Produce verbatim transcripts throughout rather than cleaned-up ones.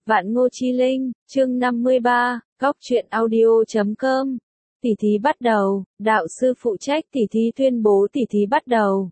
Vạn Ngô Chi Linh, chương năm mươi ba, góc truyện audio chấm com. Tỉ thí bắt đầu, đạo sư phụ trách tỉ thí tuyên bố tỉ thí bắt đầu.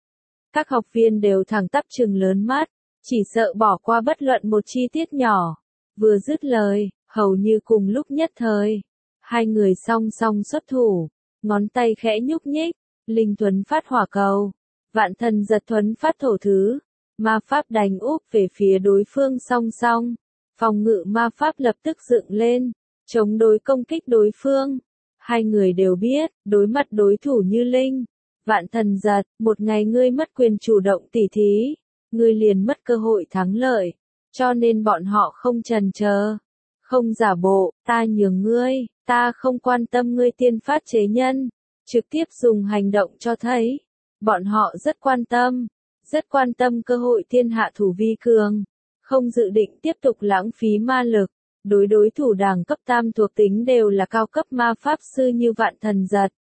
Các học viên đều thẳng tắp trừng lớn mắt, chỉ sợ bỏ qua bất luận một chi tiết nhỏ. Vừa dứt lời, hầu như cùng lúc nhất thời, hai người song song xuất thủ, ngón tay khẽ nhúc nhích, Linh Tuấn phát hỏa cầu, Vạn Thần giật thuấn phát thổ thứ, ma pháp đánh úp về phía đối phương song song. Phòng ngự ma pháp lập tức dựng lên, chống đối công kích đối phương. Hai người đều biết, đối mặt đối thủ như Linh, Vạn Thần giật, một ngày ngươi mất quyền chủ động tỉ thí, ngươi liền mất cơ hội thắng lợi. Cho nên bọn họ không chần chờ, không giả bộ, ta nhường ngươi, ta không quan tâm ngươi tiên phát chế nhân, trực tiếp dùng hành động cho thấy. Bọn họ rất quan tâm, rất quan tâm cơ hội thiên hạ thủ vi cường. Không dự định tiếp tục lãng phí ma lực, đối đối thủ đẳng cấp tam thuộc tính đều là cao cấp ma pháp sư như Vạn Thần giật.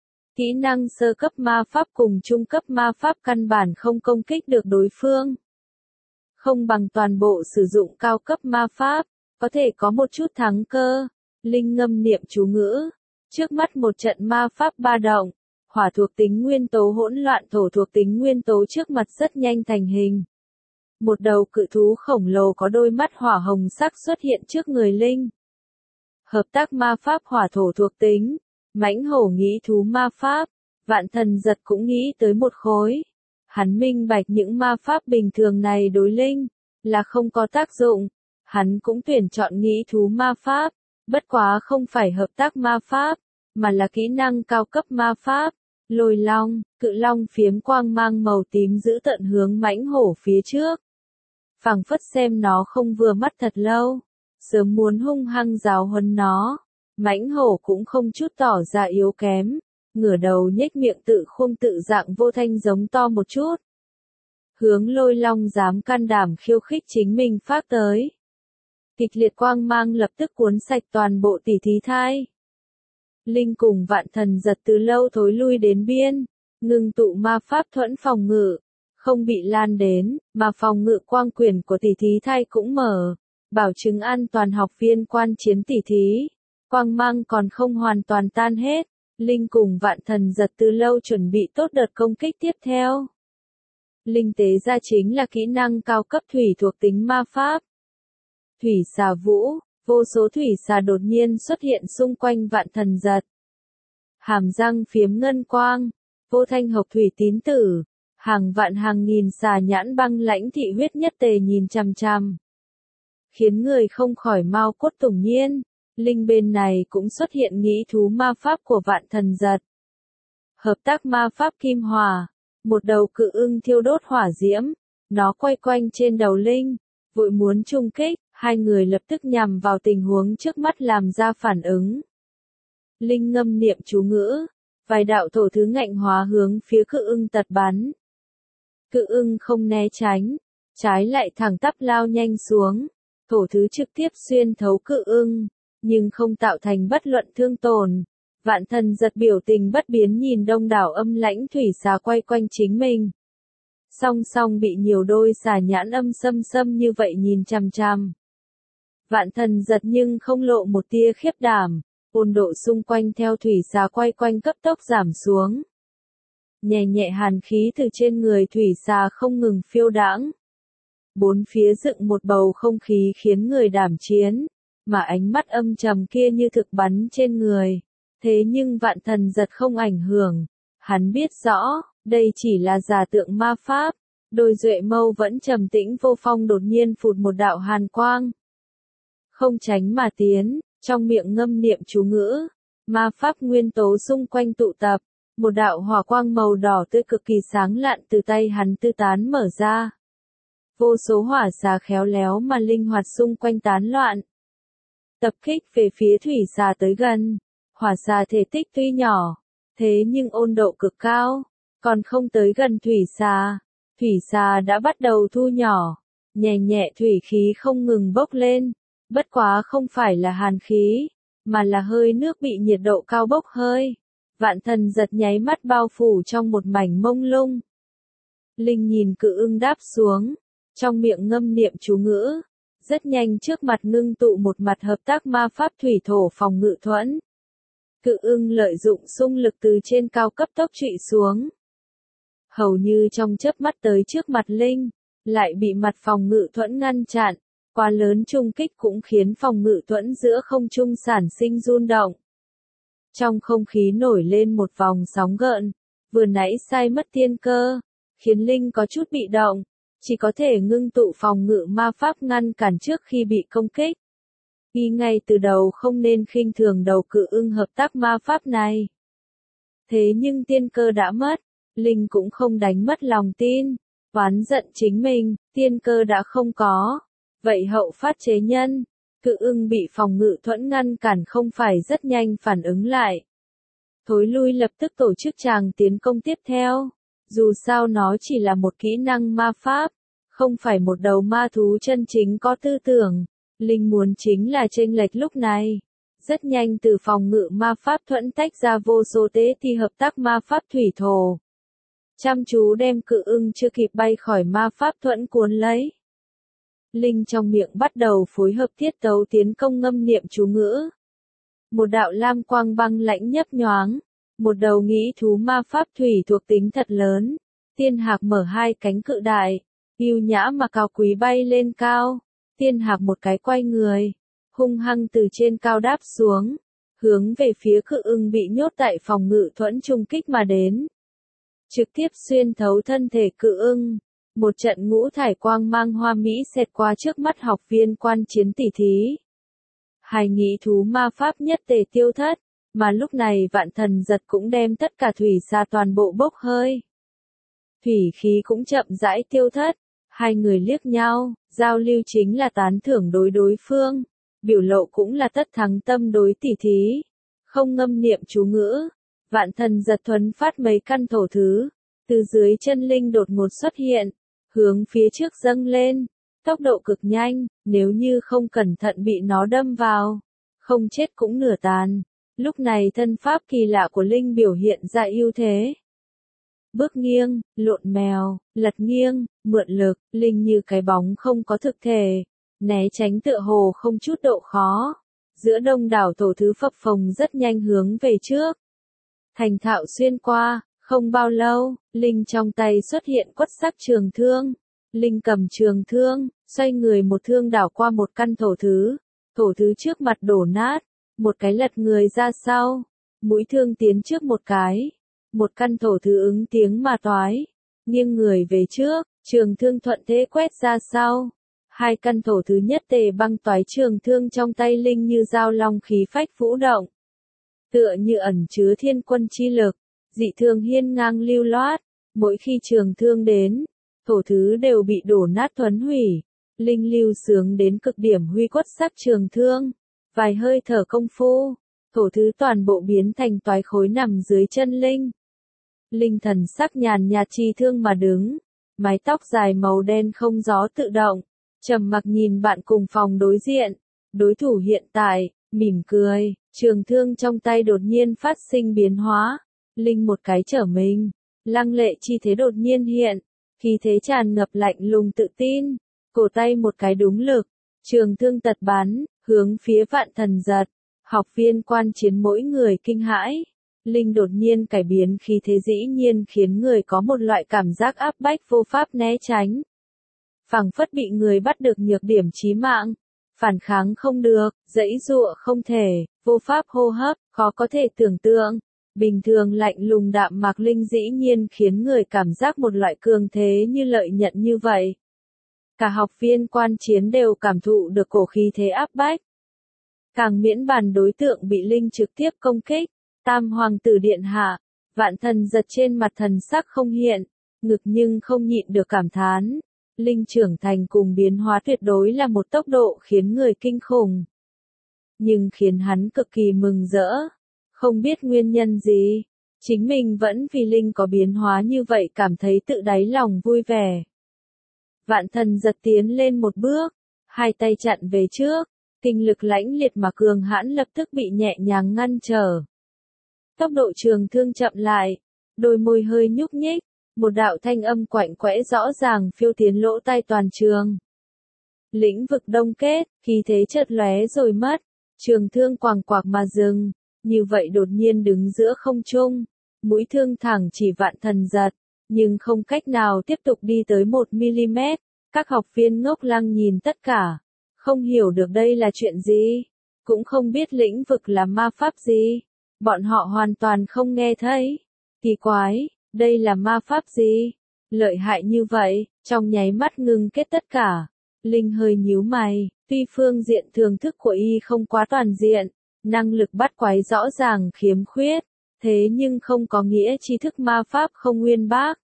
Kỹ năng sơ cấp ma pháp cùng trung cấp ma pháp căn bản không công kích được đối phương. Không bằng toàn bộ sử dụng cao cấp ma pháp, có thể có một chút thắng cơ. Linh ngâm niệm chú ngữ, trước mắt một trận ma pháp ba động, hỏa thuộc tính nguyên tố hỗn loạn thổ thuộc tính nguyên tố trước mặt rất nhanh thành hình. Một đầu cự thú khổng lồ có đôi mắt hỏa hồng sắc xuất hiện trước người Linh. Hợp tác ma pháp hỏa thổ thuộc tính, mãnh hổ nghĩ thú ma pháp, Vạn Thần giật cũng nghĩ tới một khối. Hắn minh bạch những ma pháp bình thường này đối Linh là không có tác dụng, hắn cũng tuyển chọn nghĩ thú ma pháp, bất quá không phải hợp tác ma pháp, mà là kỹ năng cao cấp ma pháp. Lôi long, cự long phiếm quang mang màu tím giữ tận hướng mãnh hổ phía trước. Phảng phất xem nó không vừa mắt thật lâu, sớm muốn hung hăng giáo huấn nó. Mãnh hổ cũng không chút tỏ ra yếu kém, ngửa đầu nhếch miệng tự khung tự dạng vô thanh giống to một chút. Hướng lôi long dám can đảm khiêu khích chính mình phát tới. Kịch liệt quang mang lập tức cuốn sạch toàn bộ tỷ thí thai. Linh cùng Vạn Thần giật từ lâu thối lui đến biên, ngừng tụ ma pháp thuẫn phòng ngự, không bị lan đến, mà phòng ngự quang quyền của tỷ thí thai cũng mở, bảo chứng an toàn học viên quan chiến tỷ thí. Quang mang còn không hoàn toàn tan hết, Linh cùng Vạn Thần giật từ lâu chuẩn bị tốt đợt công kích tiếp theo. Linh tế ra chính là kỹ năng cao cấp thủy thuộc tính ma pháp. Thủy xà vũ, vô số thủy xà đột nhiên xuất hiện xung quanh Vạn Thần giật. Hàm răng phiếm ngân quang, vô thanh hộc thủy tín tử, hàng vạn hàng nghìn xà nhãn băng lãnh thị huyết nhất tề nhìn chằm chằm. Khiến người không khỏi mau cốt tủng nhiên, Linh bên này cũng xuất hiện nghĩ thú ma pháp của Vạn Thần giật. Hợp tác ma pháp kim hỏa, một đầu cự ưng thiêu đốt hỏa diễm, nó quay quanh trên đầu Linh, vội muốn trung kích. Hai người lập tức nhằm vào tình huống trước mắt làm ra phản ứng. Linh ngâm niệm chú ngữ, vài đạo thổ thứ ngạnh hóa hướng phía cự ưng tật bắn. Cự ưng không né tránh, trái lại thẳng tắp lao nhanh xuống, thổ thứ trực tiếp xuyên thấu cự ưng, nhưng không tạo thành bất luận thương tổn. Vạn Thần giật biểu tình bất biến nhìn đông đảo âm lãnh thủy xà quay quanh chính mình. Song song bị nhiều đôi xà nhãn âm xâm xâm như vậy nhìn chằm chằm. Vạn Thần giật nhưng không lộ một tia khiếp đảm, ôn độ xung quanh theo thủy xà quay quanh cấp tốc giảm xuống. Nhẹ nhẹ hàn khí từ trên người thủy xà không ngừng phiêu đãng. Bốn phía dựng một bầu không khí khiến người đảm chiến, mà ánh mắt âm trầm kia như thực bắn trên người. Thế nhưng Vạn Thần giật không ảnh hưởng, hắn biết rõ, đây chỉ là giả tượng ma pháp. Đôi duệ mâu vẫn trầm tĩnh vô phong đột nhiên phụt một đạo hàn quang. Không tránh mà tiến, trong miệng ngâm niệm chú ngữ, ma pháp nguyên tố xung quanh tụ tập, một đạo hỏa quang màu đỏ tươi cực kỳ sáng lạn từ tay hắn tư tán mở ra. Vô số hỏa xà khéo léo mà linh hoạt xung quanh tán loạn. Tập kích về phía thủy xà tới gần, hỏa xà thể tích tuy nhỏ, thế nhưng ôn độ cực cao, còn không tới gần thủy xà. Thủy xà đã bắt đầu thu nhỏ, nhẹ nhẹ thủy khí không ngừng bốc lên. Bất quá không phải là hàn khí, mà là hơi nước bị nhiệt độ cao bốc hơi. Vạn Thần giật nháy mắt bao phủ trong một mảnh mông lung. Linh nhìn cự ưng đáp xuống, trong miệng ngâm niệm chú ngữ, Rất nhanh trước mặt ngưng tụ một mặt hợp tác ma pháp thủy thổ phòng ngự thuẫn. Cự ưng lợi dụng xung lực từ trên cao cấp tốc trụy xuống. Hầu như trong chớp mắt tới trước mặt Linh, lại bị mặt phòng ngự thuẫn ngăn chặn. Quá lớn trung kích cũng khiến phòng ngự thuẫn giữa không trung sản sinh rung động. Trong không khí nổi lên một vòng sóng gợn, vừa nãy sai mất tiên cơ, khiến Linh có chút bị động, chỉ có thể ngưng tụ phòng ngự ma pháp ngăn cản trước khi bị công kích. Ghi ngay từ đầu không nên khinh thường đầu cự ưng hợp tác ma pháp này. Thế nhưng tiên cơ đã mất, Linh cũng không đánh mất lòng tin, oán giận chính mình, tiên cơ đã không có. Vậy hậu phát chế nhân, cự ưng bị phòng ngự thuẫn ngăn cản không phải rất nhanh phản ứng lại. Thối lui lập tức tổ chức tràng tiến công tiếp theo. Dù sao nó chỉ là một kỹ năng ma pháp, không phải một đầu ma thú chân chính có tư tưởng. Linh muốn chính là chênh lệch lúc này. Rất nhanh từ phòng ngự ma pháp thuẫn tách ra vô số tế thi hợp tác ma pháp thủy thổ. Chăm chú đem cự ưng chưa kịp bay khỏi ma pháp thuẫn cuốn lấy. Linh trong miệng bắt đầu phối hợp tiết tấu tiến công ngâm niệm chú ngữ. Một đạo lam quang băng lãnh nhấp nhoáng, một đầu nghĩ thú ma pháp thủy thuộc tính thật lớn. Tiên hạc mở hai cánh cự đại, yêu nhã mà cao quý bay lên cao. Tiên hạc một cái quay người, hung hăng từ trên cao đáp xuống, hướng về phía cự ưng bị nhốt tại phòng ngự thuẫn trung kích mà đến. Trực tiếp xuyên thấu thân thể cự ưng. Một trận ngũ thải quang mang hoa mỹ xẹt qua trước mắt học viên quan chiến tỷ thí. Hai nghĩ thú ma pháp nhất tề tiêu thất, mà lúc này vạn thần giật cũng đem tất cả thủy xa toàn bộ bốc hơi. Thủy khí cũng chậm rãi tiêu thất, hai người liếc nhau, giao lưu chính là tán thưởng đối đối phương, biểu lộ cũng là tất thắng tâm đối tỷ thí. Không ngâm niệm chú ngữ, vạn thần giật thuấn phát mấy căn thổ thứ, từ dưới chân Linh đột ngột xuất hiện. Hướng phía trước dâng lên, tốc độ cực nhanh, nếu như không cẩn thận bị nó đâm vào, không chết cũng nửa tàn. Lúc này thân pháp kỳ lạ của Linh biểu hiện ra ưu thế. Bước nghiêng, lộn mèo, lật nghiêng, mượn lực, Linh như cái bóng không có thực thể, né tránh tựa hồ không chút độ khó. Giữa đông đảo thổ thứ phập phồng rất nhanh hướng về trước. Thành thạo xuyên qua. Không bao lâu, Linh trong tay xuất hiện quất sắc trường thương. Linh cầm trường thương, xoay người một thương đảo qua một căn thổ thứ. Thổ thứ trước mặt đổ nát, một cái lật người ra sau. Mũi thương tiến trước một cái. Một căn thổ thứ ứng tiếng mà toái. Nghiêng người về trước, trường thương thuận thế quét ra sau. Hai căn thổ thứ nhất tề băng toái trường thương trong tay Linh như dao long khí phách vũ động. Tựa như ẩn chứa thiên quân chi lực. Dị thương hiên ngang lưu loát, mỗi khi trường thương đến, thổ thứ đều bị đổ nát thuấn hủy. Linh lưu sướng đến cực điểm huy quất sắc trường thương, vài hơi thở công phu, thổ thứ toàn bộ biến thành toái khối nằm dưới chân Linh. Linh thần sắc nhàn nhạt chi thương mà đứng, mái tóc dài màu đen không gió tự động, trầm mặc nhìn bạn cùng phòng đối diện, đối thủ hiện tại, mỉm cười, trường thương trong tay đột nhiên phát sinh biến hóa. Linh một cái trở mình, lăng lệ chi thế đột nhiên hiện, khí thế tràn ngập lạnh lùng tự tin, cổ tay một cái đúng lực, trường thương tật bắn, hướng phía vạn thần giật, học viên quan chiến mỗi người kinh hãi. Linh đột nhiên cải biến khí thế dĩ nhiên khiến người có một loại cảm giác áp bách vô pháp né tránh. Phảng phất bị người bắt được nhược điểm chí mạng, phản kháng không được, giãy giụa không thể, vô pháp hô hấp, khó có thể tưởng tượng. Bình thường lạnh lùng đạm mạc Linh dĩ nhiên khiến người cảm giác một loại cường thế như lợi nhận như vậy. Cả học viên quan chiến đều cảm thụ được cổ khí thế áp bách. Càng miễn bàn đối tượng bị Linh trực tiếp công kích, Tam Hoàng tử điện hạ, vạn thần giật trên mặt thần sắc không hiện, ngực nhưng không nhịn được cảm thán. Linh trưởng thành cùng biến hóa tuyệt đối là một tốc độ khiến người kinh khủng. Nhưng khiến hắn cực kỳ mừng rỡ. Không biết nguyên nhân gì, chính mình vẫn vì Linh có biến hóa như vậy cảm thấy tự đáy lòng vui vẻ. Vạn thần giật tiến lên một bước, hai tay chặn về trước, kinh lực lãnh liệt mà cường hãn lập tức bị nhẹ nhàng ngăn trở. Tốc độ trường thương chậm lại, đôi môi hơi nhúc nhích, một đạo thanh âm quạnh quẽ rõ ràng phiêu tiến lỗ tai toàn trường. Lĩnh vực đông kết, khí thế chợt lóe rồi mất. Trường thương quàng quạc mà dừng, như vậy đột nhiên đứng giữa không trung. Mũi thương thẳng chỉ Vạn Thần Giật, nhưng không cách nào tiếp tục đi tới một mi-li-mét. Các học viên ngốc lăng nhìn tất cả, không hiểu được đây là chuyện gì, cũng không biết lĩnh vực là ma pháp gì. Bọn họ hoàn toàn không nghe thấy. Kỳ quái, đây là ma pháp gì? Lợi hại như vậy, trong nháy mắt ngưng kết tất cả. Linh hơi nhíu mày, tuy phương diện thường thức của y không quá toàn diện, năng lực bắt quái rõ ràng khiếm khuyết, thế nhưng không có nghĩa tri thức ma pháp không uyên bác.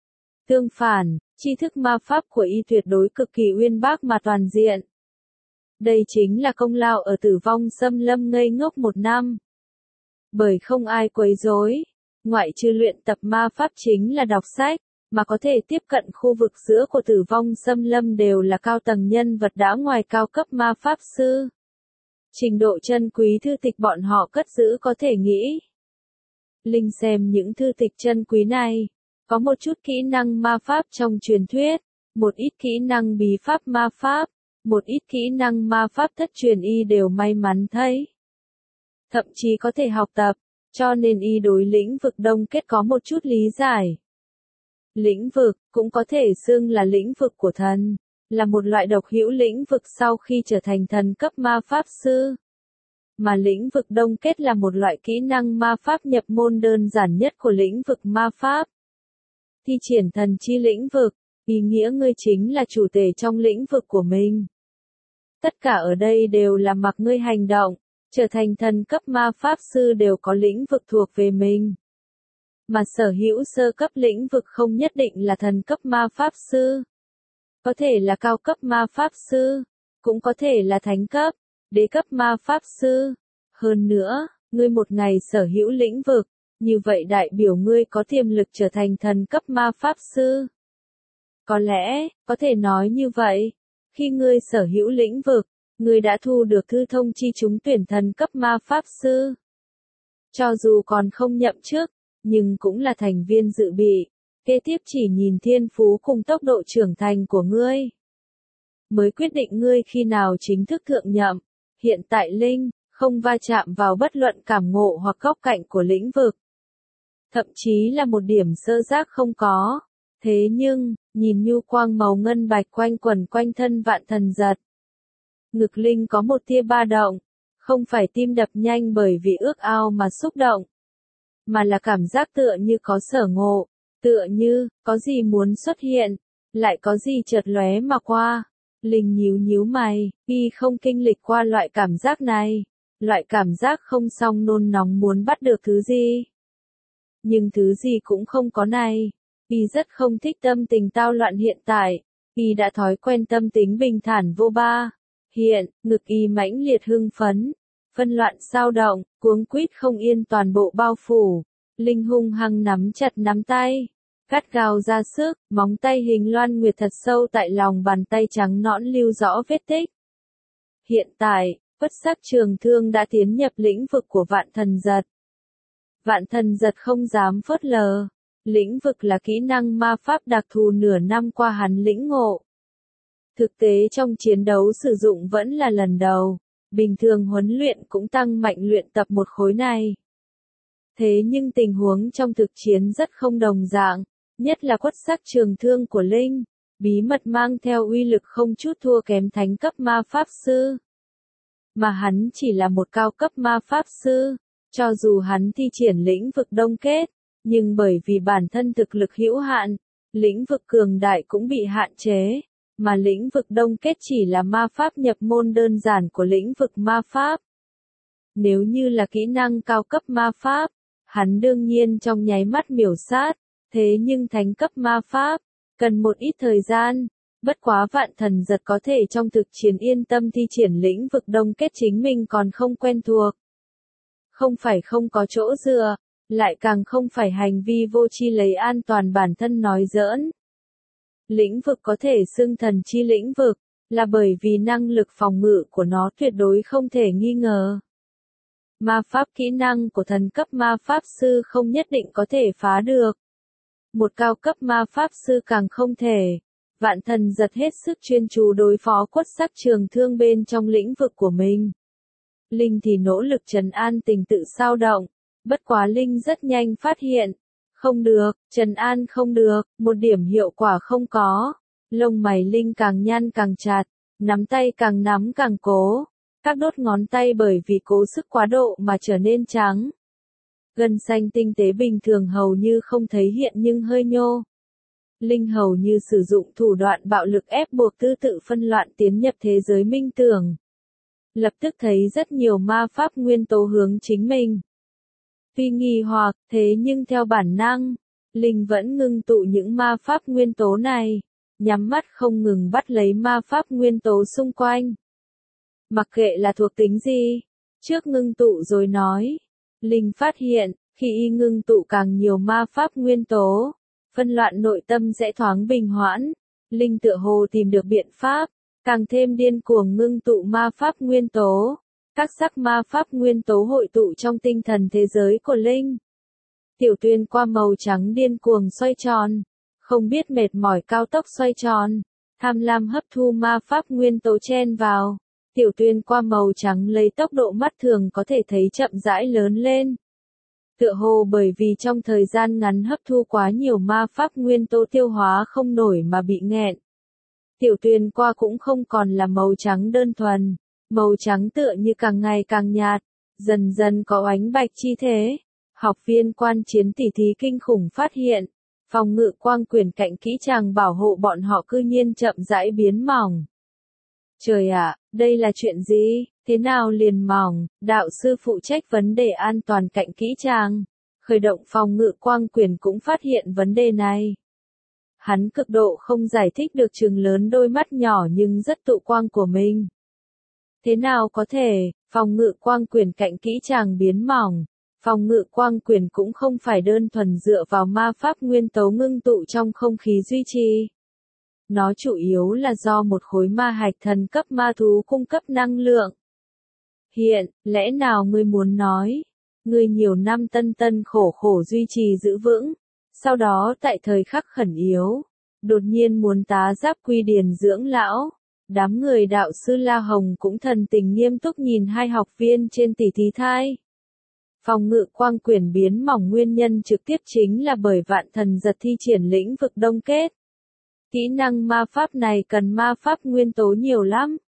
Tương phản, tri thức ma pháp của y tuyệt đối cực kỳ uyên bác mà toàn diện. Đây chính là công lao ở Tử Vong Xâm Lâm ngây ngốc một năm. Bởi không ai quấy rối, ngoại trừ luyện tập ma pháp chính là đọc sách, mà có thể tiếp cận khu vực giữa của Tử Vong Xâm Lâm đều là cao tầng nhân vật đã ngoài cao cấp ma pháp sư. Trình độ chân quý thư tịch bọn họ cất giữ có thể nghĩ. Linh xem những thư tịch chân quý này, có một chút kỹ năng ma pháp trong truyền thuyết, một ít kỹ năng bí pháp ma pháp, một ít kỹ năng ma pháp thất truyền y đều may mắn thấy. Thậm chí có thể học tập, cho nên y đối lĩnh vực đông kết có một chút lý giải. Lĩnh vực, cũng có thể xưng là lĩnh vực của thần, là một loại độc hữu lĩnh vực sau khi trở thành thần cấp ma pháp sư. Mà lĩnh vực đông kết là một loại kỹ năng ma pháp nhập môn đơn giản nhất của lĩnh vực ma pháp. Thi triển thần chi lĩnh vực, ý nghĩa ngươi chính là chủ thể trong lĩnh vực của mình. Tất cả ở đây đều là mặc ngươi hành động, trở thành thần cấp ma pháp sư đều có lĩnh vực thuộc về mình. Mà sở hữu sơ cấp lĩnh vực không nhất định là thần cấp ma pháp sư. Có thể là cao cấp ma pháp sư, cũng có thể là thánh cấp, đế cấp ma pháp sư. Hơn nữa, ngươi một ngày sở hữu lĩnh vực, như vậy đại biểu ngươi có tiềm lực trở thành thần cấp ma pháp sư. Có lẽ, có thể nói như vậy, khi ngươi sở hữu lĩnh vực, ngươi đã thu được thư thông chi trúng tuyển thần cấp ma pháp sư. Cho dù còn không nhậm chức, nhưng cũng là thành viên dự bị, kế tiếp chỉ nhìn thiên phú cùng tốc độ trưởng thành của ngươi, mới quyết định ngươi khi nào chính thức thượng nhậm. Hiện tại Linh, không va chạm vào bất luận cảm ngộ hoặc góc cạnh của lĩnh vực. Thậm chí là một điểm sơ giác không có. Thế nhưng, nhìn nhu quang màu ngân bạch quanh quẩn quanh thân Vạn Thần Giật. Ngực Linh có một tia ba động, không phải tim đập nhanh bởi vì ước ao mà xúc động, mà là cảm giác tựa như có sở ngộ, tựa như, có gì muốn xuất hiện, lại có gì chợt lóe mà qua. Linh nhíu nhíu mày, y không kinh lịch qua loại cảm giác này, loại cảm giác không xong nôn nóng muốn bắt được thứ gì. Nhưng thứ gì cũng không có này, y rất không thích tâm tình tao loạn hiện tại, y đã thói quen tâm tính bình thản vô ba. Hiện, ngực y mãnh liệt hưng phấn, phân loạn sao động, cuống quýt không yên toàn bộ bao phủ. Linh hung hăng nắm chặt nắm tay, cắt gao ra sức, móng tay hình loan nguyệt thật sâu tại lòng bàn tay trắng nõn lưu rõ vết tích. Hiện tại, bất sắc trường thương đã tiến nhập lĩnh vực của Vạn Thần Giật. Vạn Thần Giật không dám phớt lờ, lĩnh vực là kỹ năng ma pháp đặc thù nửa năm qua hắn lĩnh ngộ. Thực tế trong chiến đấu sử dụng vẫn là lần đầu, bình thường huấn luyện cũng tăng mạnh luyện tập một khối này. Thế nhưng tình huống trong thực chiến rất không đồng dạng, nhất là quất sắc trường thương của Linh, bí mật mang theo uy lực không chút thua kém thánh cấp ma pháp sư. Mà hắn chỉ là một cao cấp ma pháp sư, cho dù hắn thi triển lĩnh vực đông kết, nhưng bởi vì bản thân thực lực hữu hạn, lĩnh vực cường đại cũng bị hạn chế. Mà lĩnh vực đông kết chỉ là ma pháp nhập môn đơn giản của lĩnh vực ma pháp. Nếu như là kỹ năng cao cấp ma pháp, hắn đương nhiên trong nháy mắt miểu sát, thế nhưng thánh cấp ma pháp, cần một ít thời gian, bất quá Vạn Thần Giật có thể trong thực chiến yên tâm thi triển lĩnh vực đông kết chính mình còn không quen thuộc. Không phải không có chỗ dựa, lại càng không phải hành vi vô tri lấy an toàn bản thân nói giỡn. Lĩnh vực có thể xưng thần chi lĩnh vực, là bởi vì năng lực phòng ngự của nó tuyệt đối không thể nghi ngờ. Ma pháp kỹ năng của thần cấp ma pháp sư không nhất định có thể phá được. Một cao cấp ma pháp sư càng không thể. Vạn Thần Giật hết sức chuyên chú đối phó Quất Sắc Trường Thương bên trong lĩnh vực của mình. Linh thì nỗ lực trấn an tình tự sao động, bất quá Linh rất nhanh phát hiện. Không được, trấn an không được, một điểm hiệu quả không có. Lông mày Linh càng nhăn càng chặt, nắm tay càng nắm càng cố. Các đốt ngón tay bởi vì cố sức quá độ mà trở nên trắng. Gân xanh tinh tế bình thường hầu như không thấy hiện nhưng hơi nhô. Linh hầu như sử dụng thủ đoạn bạo lực ép buộc tư tự phân loạn tiến nhập thế giới minh tưởng. Lập tức thấy rất nhiều ma pháp nguyên tố hướng chính mình. Tuy nghi hoặc, thế nhưng theo bản năng, Linh vẫn ngưng tụ những ma pháp nguyên tố này, nhắm mắt không ngừng bắt lấy ma pháp nguyên tố xung quanh. Mặc kệ là thuộc tính gì, trước ngưng tụ rồi nói. Linh phát hiện, khi y ngưng tụ càng nhiều ma pháp nguyên tố, phân loạn nội tâm sẽ thoáng bình hoãn. Linh tựa hồ tìm được biện pháp, càng thêm điên cuồng ngưng tụ ma pháp nguyên tố. Các sắc ma pháp nguyên tố hội tụ trong tinh thần thế giới của Linh. Tiểu Tuyên qua màu trắng điên cuồng xoay tròn, không biết mệt mỏi cao tốc xoay tròn, tham lam hấp thu ma pháp nguyên tố chen vào. Tiểu Tuyên qua màu trắng lấy tốc độ mắt thường có thể thấy chậm rãi lớn lên. Tựa hồ bởi vì trong thời gian ngắn hấp thu quá nhiều ma pháp nguyên tố tiêu hóa không nổi mà bị nghẹn. Tiểu Tuyên qua cũng không còn là màu trắng đơn thuần, màu trắng tựa như càng ngày càng nhạt, dần dần có ánh bạch chi thế. Học viên quan chiến tỉ thí kinh khủng phát hiện, phòng ngự quang quyền cạnh kỹ tràng bảo hộ bọn họ cư nhiên chậm rãi biến mỏng. Trời ạ, đây là chuyện gì? Thế nào liền mỏng? Đạo sư phụ trách vấn đề an toàn cạnh kỹ tràng, khởi động phòng ngự quang quyền cũng phát hiện vấn đề này. Hắn cực độ không giải thích được trừng lớn đôi mắt nhỏ nhưng rất tụ quang của mình. Thế nào có thể, phòng ngự quang quyền cạnh kỹ tràng biến mỏng, phòng ngự quang quyền cũng không phải đơn thuần dựa vào ma pháp nguyên tố ngưng tụ trong không khí duy trì. Nó chủ yếu là do một khối ma hạch thần cấp ma thú cung cấp năng lượng. Hiện, lẽ nào ngươi muốn nói, ngươi nhiều năm tân tân khổ khổ duy trì giữ vững, sau đó tại thời khắc khẩn yếu, đột nhiên muốn tá giáp quy điền dưỡng lão. Đám người đạo sư La Hồng cũng thần tình nghiêm túc nhìn hai học viên trên tỷ thí thai. Phòng ngự quang quyền biến mỏng nguyên nhân trực tiếp chính là bởi Vạn Thần Giật thi triển lĩnh vực đông kết. Kỹ năng ma pháp này cần ma pháp nguyên tố nhiều lắm.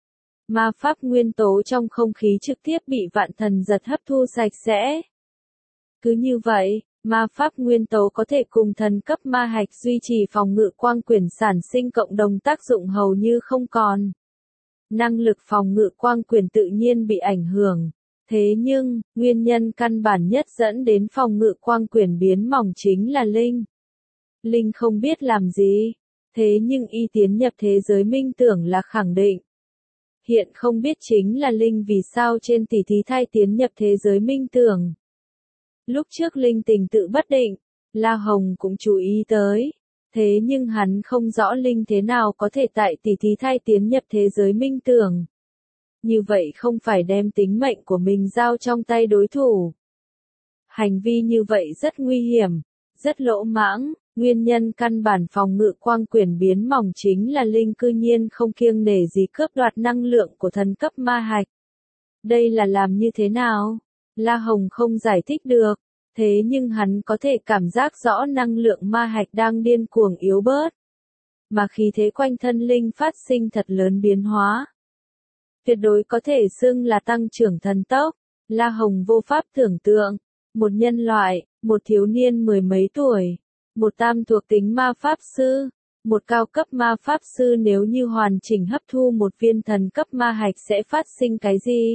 Ma pháp nguyên tố trong không khí trực tiếp bị Vạn Thần Giật hấp thu sạch sẽ. Cứ như vậy, ma pháp nguyên tố có thể cùng thần cấp ma hạch duy trì phòng ngự quang quyền sản sinh cộng đồng tác dụng hầu như không còn. Năng lực phòng ngự quang quyền tự nhiên bị ảnh hưởng. Thế nhưng, nguyên nhân căn bản nhất dẫn đến phòng ngự quang quyền biến mỏng chính là Linh. Linh không biết làm gì, thế nhưng y tiến nhập thế giới minh tưởng là khẳng định. Hiện không biết chính là Linh vì sao trên tỷ thí thai tiến nhập thế giới minh tưởng. Lúc trước Linh tình tự bất định, La Hồng cũng chú ý tới. Thế nhưng hắn không rõ Linh thế nào có thể tại tỷ thí thai tiến nhập thế giới minh tưởng. Như vậy không phải đem tính mệnh của mình giao trong tay đối thủ. Hành vi như vậy rất nguy hiểm, rất lỗ mãng. Nguyên nhân căn bản phòng ngự quang quyền biến mỏng chính là Linh cư nhiên không kiêng nể gì cướp đoạt năng lượng của thần cấp ma hạch. Đây là làm như thế nào? La Hồng không giải thích được, thế nhưng hắn có thể cảm giác rõ năng lượng ma hạch đang điên cuồng yếu bớt. Mà khí thế quanh thân Linh phát sinh thật lớn biến hóa. Tuyệt đối có thể xưng là tăng trưởng thần tốc. La Hồng vô pháp tưởng tượng, một nhân loại, một thiếu niên mười mấy tuổi, một tam thuộc tính ma pháp sư, một cao cấp ma pháp sư nếu như hoàn chỉnh hấp thu một viên thần cấp ma hạch sẽ phát sinh cái gì?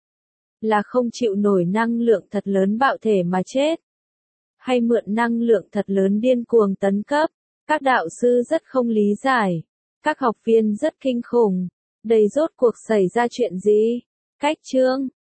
Là không chịu nổi năng lượng thật lớn bạo thể mà chết? Hay mượn năng lượng thật lớn điên cuồng tấn cấp? Các đạo sư rất không lý giải. Các học viên rất kinh khủng. Đây rốt cuộc xảy ra chuyện gì? Cách chương